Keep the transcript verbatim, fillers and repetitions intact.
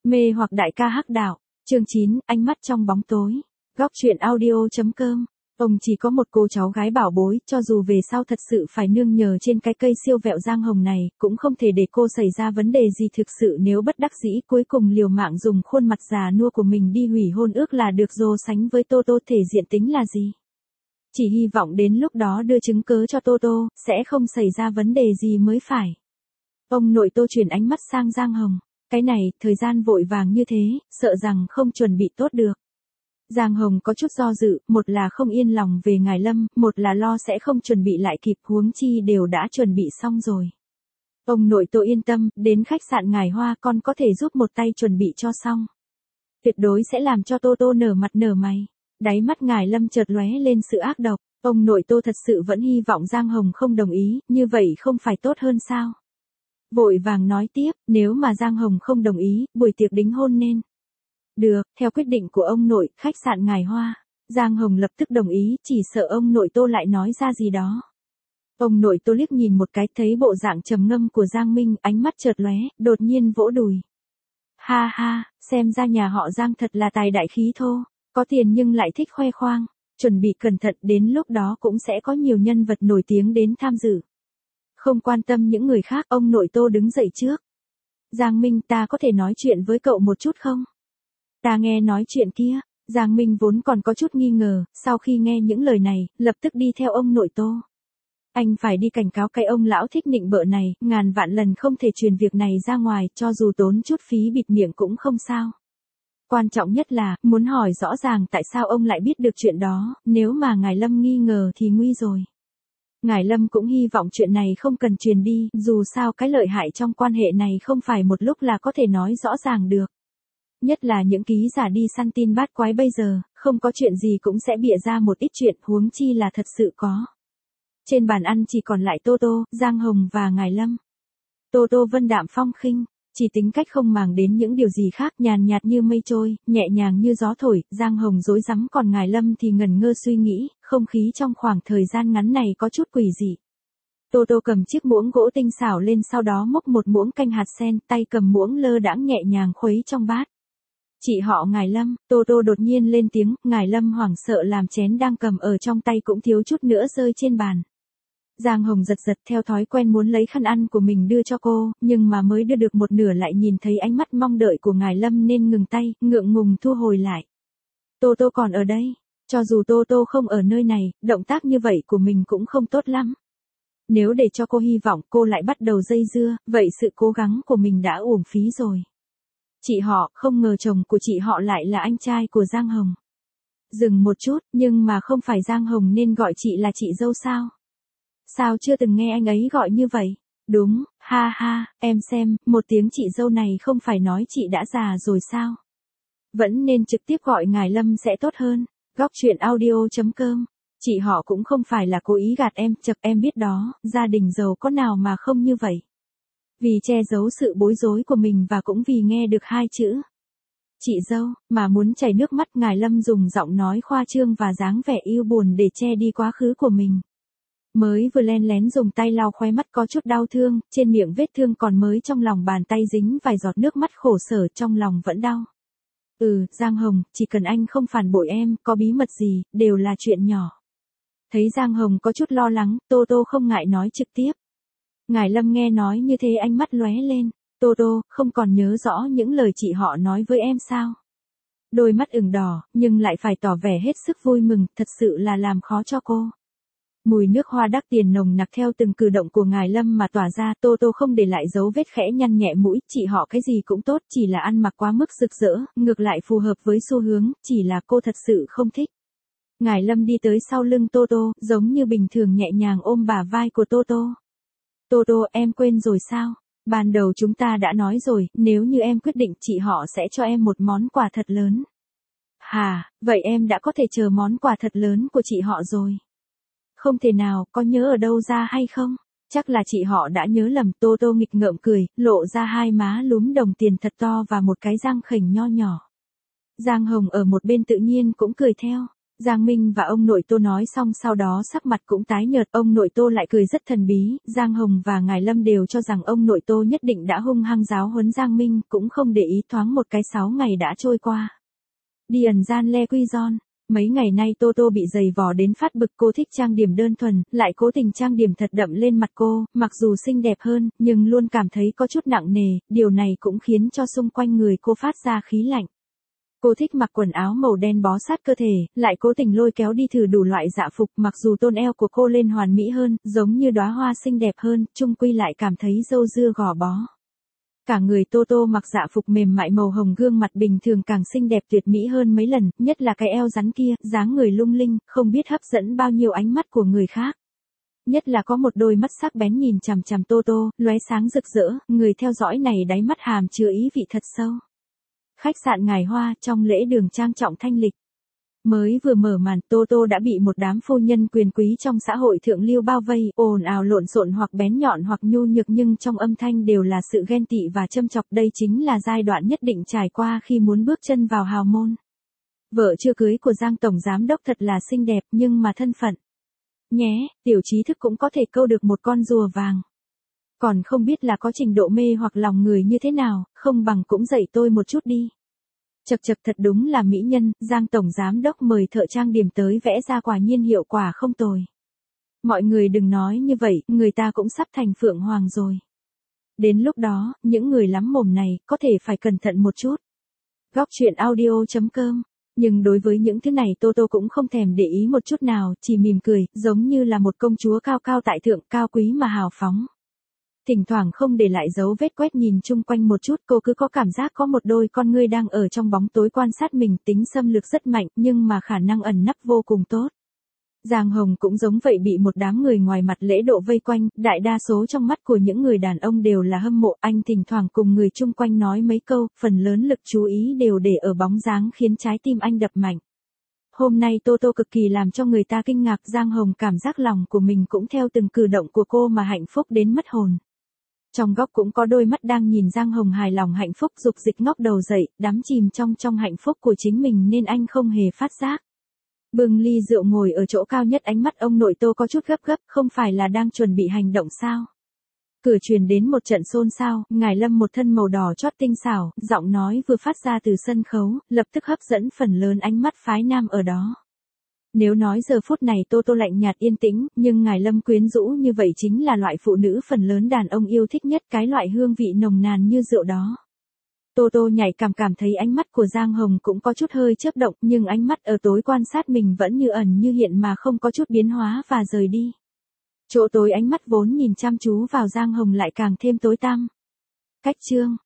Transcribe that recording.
Mê hoặc đại ca hắc đạo, chương chín, ánh mắt trong bóng tối. Góc truyện audio.com. Ông chỉ có một cô cháu gái bảo bối, cho dù về sau thật sự phải nương nhờ trên cái cây siêu vẹo Giang Hồng này, cũng không thể để cô xảy ra vấn đề gì. Thực sự nếu bất đắc dĩ cuối cùng liều mạng dùng khuôn mặt già nua của mình đi hủy hôn ước là được. Dô sánh với Tô Tô thể diện tính là gì? Chỉ hy vọng đến lúc đó đưa chứng cớ cho Tô Tô, sẽ không xảy ra vấn đề gì mới phải. Ông nội Tô chuyển ánh mắt sang Giang Hồng. Cái này, thời gian vội vàng như thế, sợ rằng không chuẩn bị tốt được. Giang Hồng có chút do dự, một là không yên lòng về Ngải Lâm, một là lo sẽ không chuẩn bị lại kịp, huống chi đều đã chuẩn bị xong rồi. Ông nội Tô yên tâm, đến khách sạn Ngải Hoa con có thể giúp một tay chuẩn bị cho xong. Tuyệt đối sẽ làm cho Tô Tô nở mặt nở mày. Đáy mắt Ngải Lâm chợt lóe lên sự ác độc, ông nội Tô thật sự vẫn hy vọng Giang Hồng không đồng ý, như vậy không phải tốt hơn sao? Vội vàng nói tiếp, nếu mà Giang Hồng không đồng ý, buổi tiệc đính hôn nên. Được, theo quyết định của ông nội, khách sạn Ngải Hoa. Giang Hồng lập tức đồng ý, chỉ sợ ông nội Tô lại nói ra gì đó. Ông nội Tô liếc nhìn một cái, thấy bộ dạng trầm ngâm của Giang Minh, ánh mắt chợt lóe, đột nhiên vỗ đùi. Ha ha, xem ra nhà họ Giang thật là tài đại khí thô, có tiền nhưng lại thích khoe khoang, chuẩn bị cẩn thận, đến lúc đó cũng sẽ có nhiều nhân vật nổi tiếng đến tham dự. Không quan tâm những người khác, ông nội Tô đứng dậy trước. Giang Minh, ta có thể nói chuyện với cậu một chút không? Ta nghe nói chuyện kia. Giang Minh vốn còn có chút nghi ngờ, sau khi nghe những lời này, lập tức đi theo ông nội Tô. Anh phải đi cảnh cáo cái ông lão thích nịnh bợ này, ngàn vạn lần không thể truyền việc này ra ngoài, cho dù tốn chút phí bịt miệng cũng không sao. Quan trọng nhất là, muốn hỏi rõ ràng tại sao ông lại biết được chuyện đó, nếu mà Ngải Lâm nghi ngờ thì nguy rồi. Ngải Lâm cũng hy vọng chuyện này không cần truyền đi, dù sao cái lợi hại trong quan hệ này không phải một lúc là có thể nói rõ ràng được. Nhất là những ký giả đi săn tin bát quái bây giờ, không có chuyện gì cũng sẽ bịa ra một ít chuyện, huống chi là thật sự có. Trên bàn ăn chỉ còn lại Tô Tô, Giang Hồng và Ngải Lâm. Tô Tô vân đạm phong khinh, chỉ tính cách không màng đến những điều gì khác, nhàn nhạt như mây trôi, nhẹ nhàng như gió thổi. Giang Hồng rối rắm, còn Ngải Lâm thì ngẩn ngơ suy nghĩ, không khí trong khoảng thời gian ngắn này có chút quỷ dị. Tô Tô cầm chiếc muỗng gỗ tinh xảo lên, sau đó múc một muỗng canh hạt sen, tay cầm muỗng lơ đãng nhẹ nhàng khuấy trong bát. Chị họ Ngải Lâm, Tô Tô đột nhiên lên tiếng. Ngải Lâm hoảng sợ làm chén đang cầm ở trong tay cũng thiếu chút nữa rơi trên bàn. Giang Hồng giật giật theo thói quen muốn lấy khăn ăn của mình đưa cho cô, nhưng mà mới đưa được một nửa lại nhìn thấy ánh mắt mong đợi của Ngải Lâm nên ngừng tay, ngượng ngùng thu hồi lại. Tô Tô còn ở đây, cho dù Tô Tô không ở nơi này, động tác như vậy của mình cũng không tốt lắm. Nếu để cho cô hy vọng cô lại bắt đầu dây dưa, vậy sự cố gắng của mình đã uổng phí rồi. Chị họ, không ngờ chồng của chị họ lại là anh trai của Giang Hồng. Dừng một chút, nhưng mà không phải Giang Hồng nên gọi chị là chị dâu sao? Sao chưa từng nghe anh ấy gọi như vậy? Đúng, ha ha, em xem, một tiếng chị dâu này không phải nói chị đã già rồi sao? Vẫn nên trực tiếp gọi Ngải Lâm sẽ tốt hơn. Góc truyện audio.com. Chị họ cũng không phải là cố ý gạt em, chật em biết đó, gia đình giàu có nào mà không như vậy. Vì che giấu sự bối rối của mình và cũng vì nghe được hai chữ chị dâu, mà muốn chảy nước mắt. Ngải Lâm dùng giọng nói khoa trương và dáng vẻ yêu buồn để che đi quá khứ của mình. Mới vừa len lén dùng tay lau khóe mắt có chút đau thương, trên miệng vết thương còn mới, trong lòng bàn tay dính vài giọt nước mắt khổ sở, trong lòng vẫn đau. Ừ, Giang Hồng, chỉ cần anh không phản bội em, có bí mật gì, đều là chuyện nhỏ. Thấy Giang Hồng có chút lo lắng, Tô Tô không ngại nói trực tiếp. Ngải Lâm nghe nói như thế ánh mắt lóe lên. Tô Tô, không còn nhớ rõ những lời chị họ nói với em sao? Đôi mắt ửng đỏ, nhưng lại phải tỏ vẻ hết sức vui mừng, thật sự là làm khó cho cô. Mùi nước hoa đắt tiền nồng nặc theo từng cử động của Ngải Lâm mà tỏa ra. Tô Tô không để lại dấu vết, khẽ nhăn nhẹ mũi. Chị họ cái gì cũng tốt, chỉ là ăn mặc quá mức rực rỡ, ngược lại phù hợp với xu hướng, chỉ là cô thật sự không thích. Ngải Lâm đi tới sau lưng Tô Tô, giống như bình thường nhẹ nhàng ôm bả vai của Tô Tô. Tô Tô, em quên rồi sao? Ban đầu chúng ta đã nói rồi, nếu như em quyết định, chị họ sẽ cho em một món quà thật lớn. Hà, vậy em đã có thể chờ món quà thật lớn của chị họ rồi. Không thể nào, có nhớ ở đâu ra hay không? Chắc là chị họ đã nhớ lầm. Tô Tô nghịch ngợm cười, lộ ra hai má lúm đồng tiền thật to và một cái răng khểnh nho nhỏ. Giang Hồng ở một bên tự nhiên cũng cười theo. Giang Minh và ông nội Tô nói xong sau đó sắc mặt cũng tái nhợt, ông nội Tô lại cười rất thần bí, Giang Hồng và Ngài Lâm đều cho rằng ông nội Tô nhất định đã hung hăng giáo huấn Giang Minh, cũng không để ý thoáng một cái sáu ngày đã trôi qua. Đi ẩn gian le quy giòn. Mấy ngày nay Tô Tô bị dày vò đến phát bực, cô thích trang điểm đơn thuần, lại cố tình trang điểm thật đậm lên mặt cô, mặc dù xinh đẹp hơn, nhưng luôn cảm thấy có chút nặng nề, điều này cũng khiến cho xung quanh người cô phát ra khí lạnh. Cô thích mặc quần áo màu đen bó sát cơ thể, lại cố tình lôi kéo đi thử đủ loại dạ phục, mặc dù tôn eo của cô lên hoàn mỹ hơn, giống như đóa hoa xinh đẹp hơn, chung quy lại cảm thấy râu dưa gò bó. Cả người Tô Tô mặc dạ phục mềm mại màu hồng, gương mặt bình thường càng xinh đẹp tuyệt mỹ hơn mấy lần, nhất là cái eo rắn kia, dáng người lung linh, không biết hấp dẫn bao nhiêu ánh mắt của người khác. Nhất là có một đôi mắt sắc bén nhìn chằm chằm Tô Tô, lóe sáng rực rỡ, người theo dõi này đáy mắt hàm chứa ý vị thật sâu. Khách sạn Ngài Hoa, trong lễ đường trang trọng thanh lịch. Mới vừa mở màn, Tô Tô đã bị một đám phu nhân quyền quý trong xã hội thượng lưu bao vây, ồn ào lộn xộn hoặc bén nhọn hoặc nhu nhược, nhưng trong âm thanh đều là sự ghen tị và châm chọc. Đây chính là giai đoạn nhất định trải qua khi muốn bước chân vào hào môn. Vợ chưa cưới của Giang tổng giám đốc thật là xinh đẹp, nhưng mà thân phận. Nhé, tiểu trí thức cũng có thể câu được một con rùa vàng. Còn không biết là có trình độ mê hoặc lòng người như thế nào, không bằng cũng dạy tôi một chút đi. Chật chật, thật đúng là mỹ nhân, Giang tổng giám đốc mời thợ trang điểm tới vẽ ra, quả nhiên hiệu quả không tồi. Mọi người đừng nói như vậy, người ta cũng sắp thành phượng hoàng rồi. Đến lúc đó, những người lắm mồm này, có thể phải cẩn thận một chút. Góc truyện audio chấm com. Nhưng đối với những thứ này Tô Tô cũng không thèm để ý một chút nào, chỉ mỉm cười, giống như là một công chúa cao cao tại thượng, cao quý mà hào phóng. Thỉnh thoảng không để lại dấu vết quét nhìn chung quanh một chút, cô cứ có cảm giác có một đôi con ngươi đang ở trong bóng tối quan sát mình, tính xâm lược rất mạnh, nhưng mà khả năng ẩn nấp vô cùng tốt. Giang Hồng cũng giống vậy, bị một đám người ngoài mặt lễ độ vây quanh, đại đa số trong mắt của những người đàn ông đều là hâm mộ, anh thỉnh thoảng cùng người chung quanh nói mấy câu, phần lớn lực chú ý đều để ở bóng dáng khiến trái tim anh đập mạnh. Hôm nay Tô Tô cực kỳ làm cho người ta kinh ngạc, Giang Hồng cảm giác lòng của mình cũng theo từng cử động của cô mà hạnh phúc đến mất hồn. Trong góc cũng có đôi mắt đang nhìn Giang Hồng hài lòng hạnh phúc, dục dịch ngóc đầu dậy, đắm chìm trong trong hạnh phúc của chính mình nên anh không hề phát giác. Bưng ly rượu ngồi ở chỗ cao nhất, ánh mắt ông nội Tô có chút gấp gấp, không phải là đang chuẩn bị hành động sao? Cửa truyền đến một trận xôn xao, Ngài Lâm một thân màu đỏ chót tinh xảo, giọng nói vừa phát ra từ sân khấu, lập tức hấp dẫn phần lớn ánh mắt phái nam ở đó. Nếu nói giờ phút này Tô Tô lạnh nhạt yên tĩnh, nhưng Ngài Lâm quyến rũ như vậy chính là loại phụ nữ phần lớn đàn ông yêu thích nhất, cái loại hương vị nồng nàn như rượu đó. Tô Tô nhạy cảm cảm thấy ánh mắt của Giang Hồng cũng có chút hơi chớp động, nhưng ánh mắt ở tối quan sát mình vẫn như ẩn như hiện mà không có chút biến hóa và rời đi. Chỗ tối ánh mắt vốn nhìn chăm chú vào Giang Hồng lại càng thêm tối tăm. Cách chương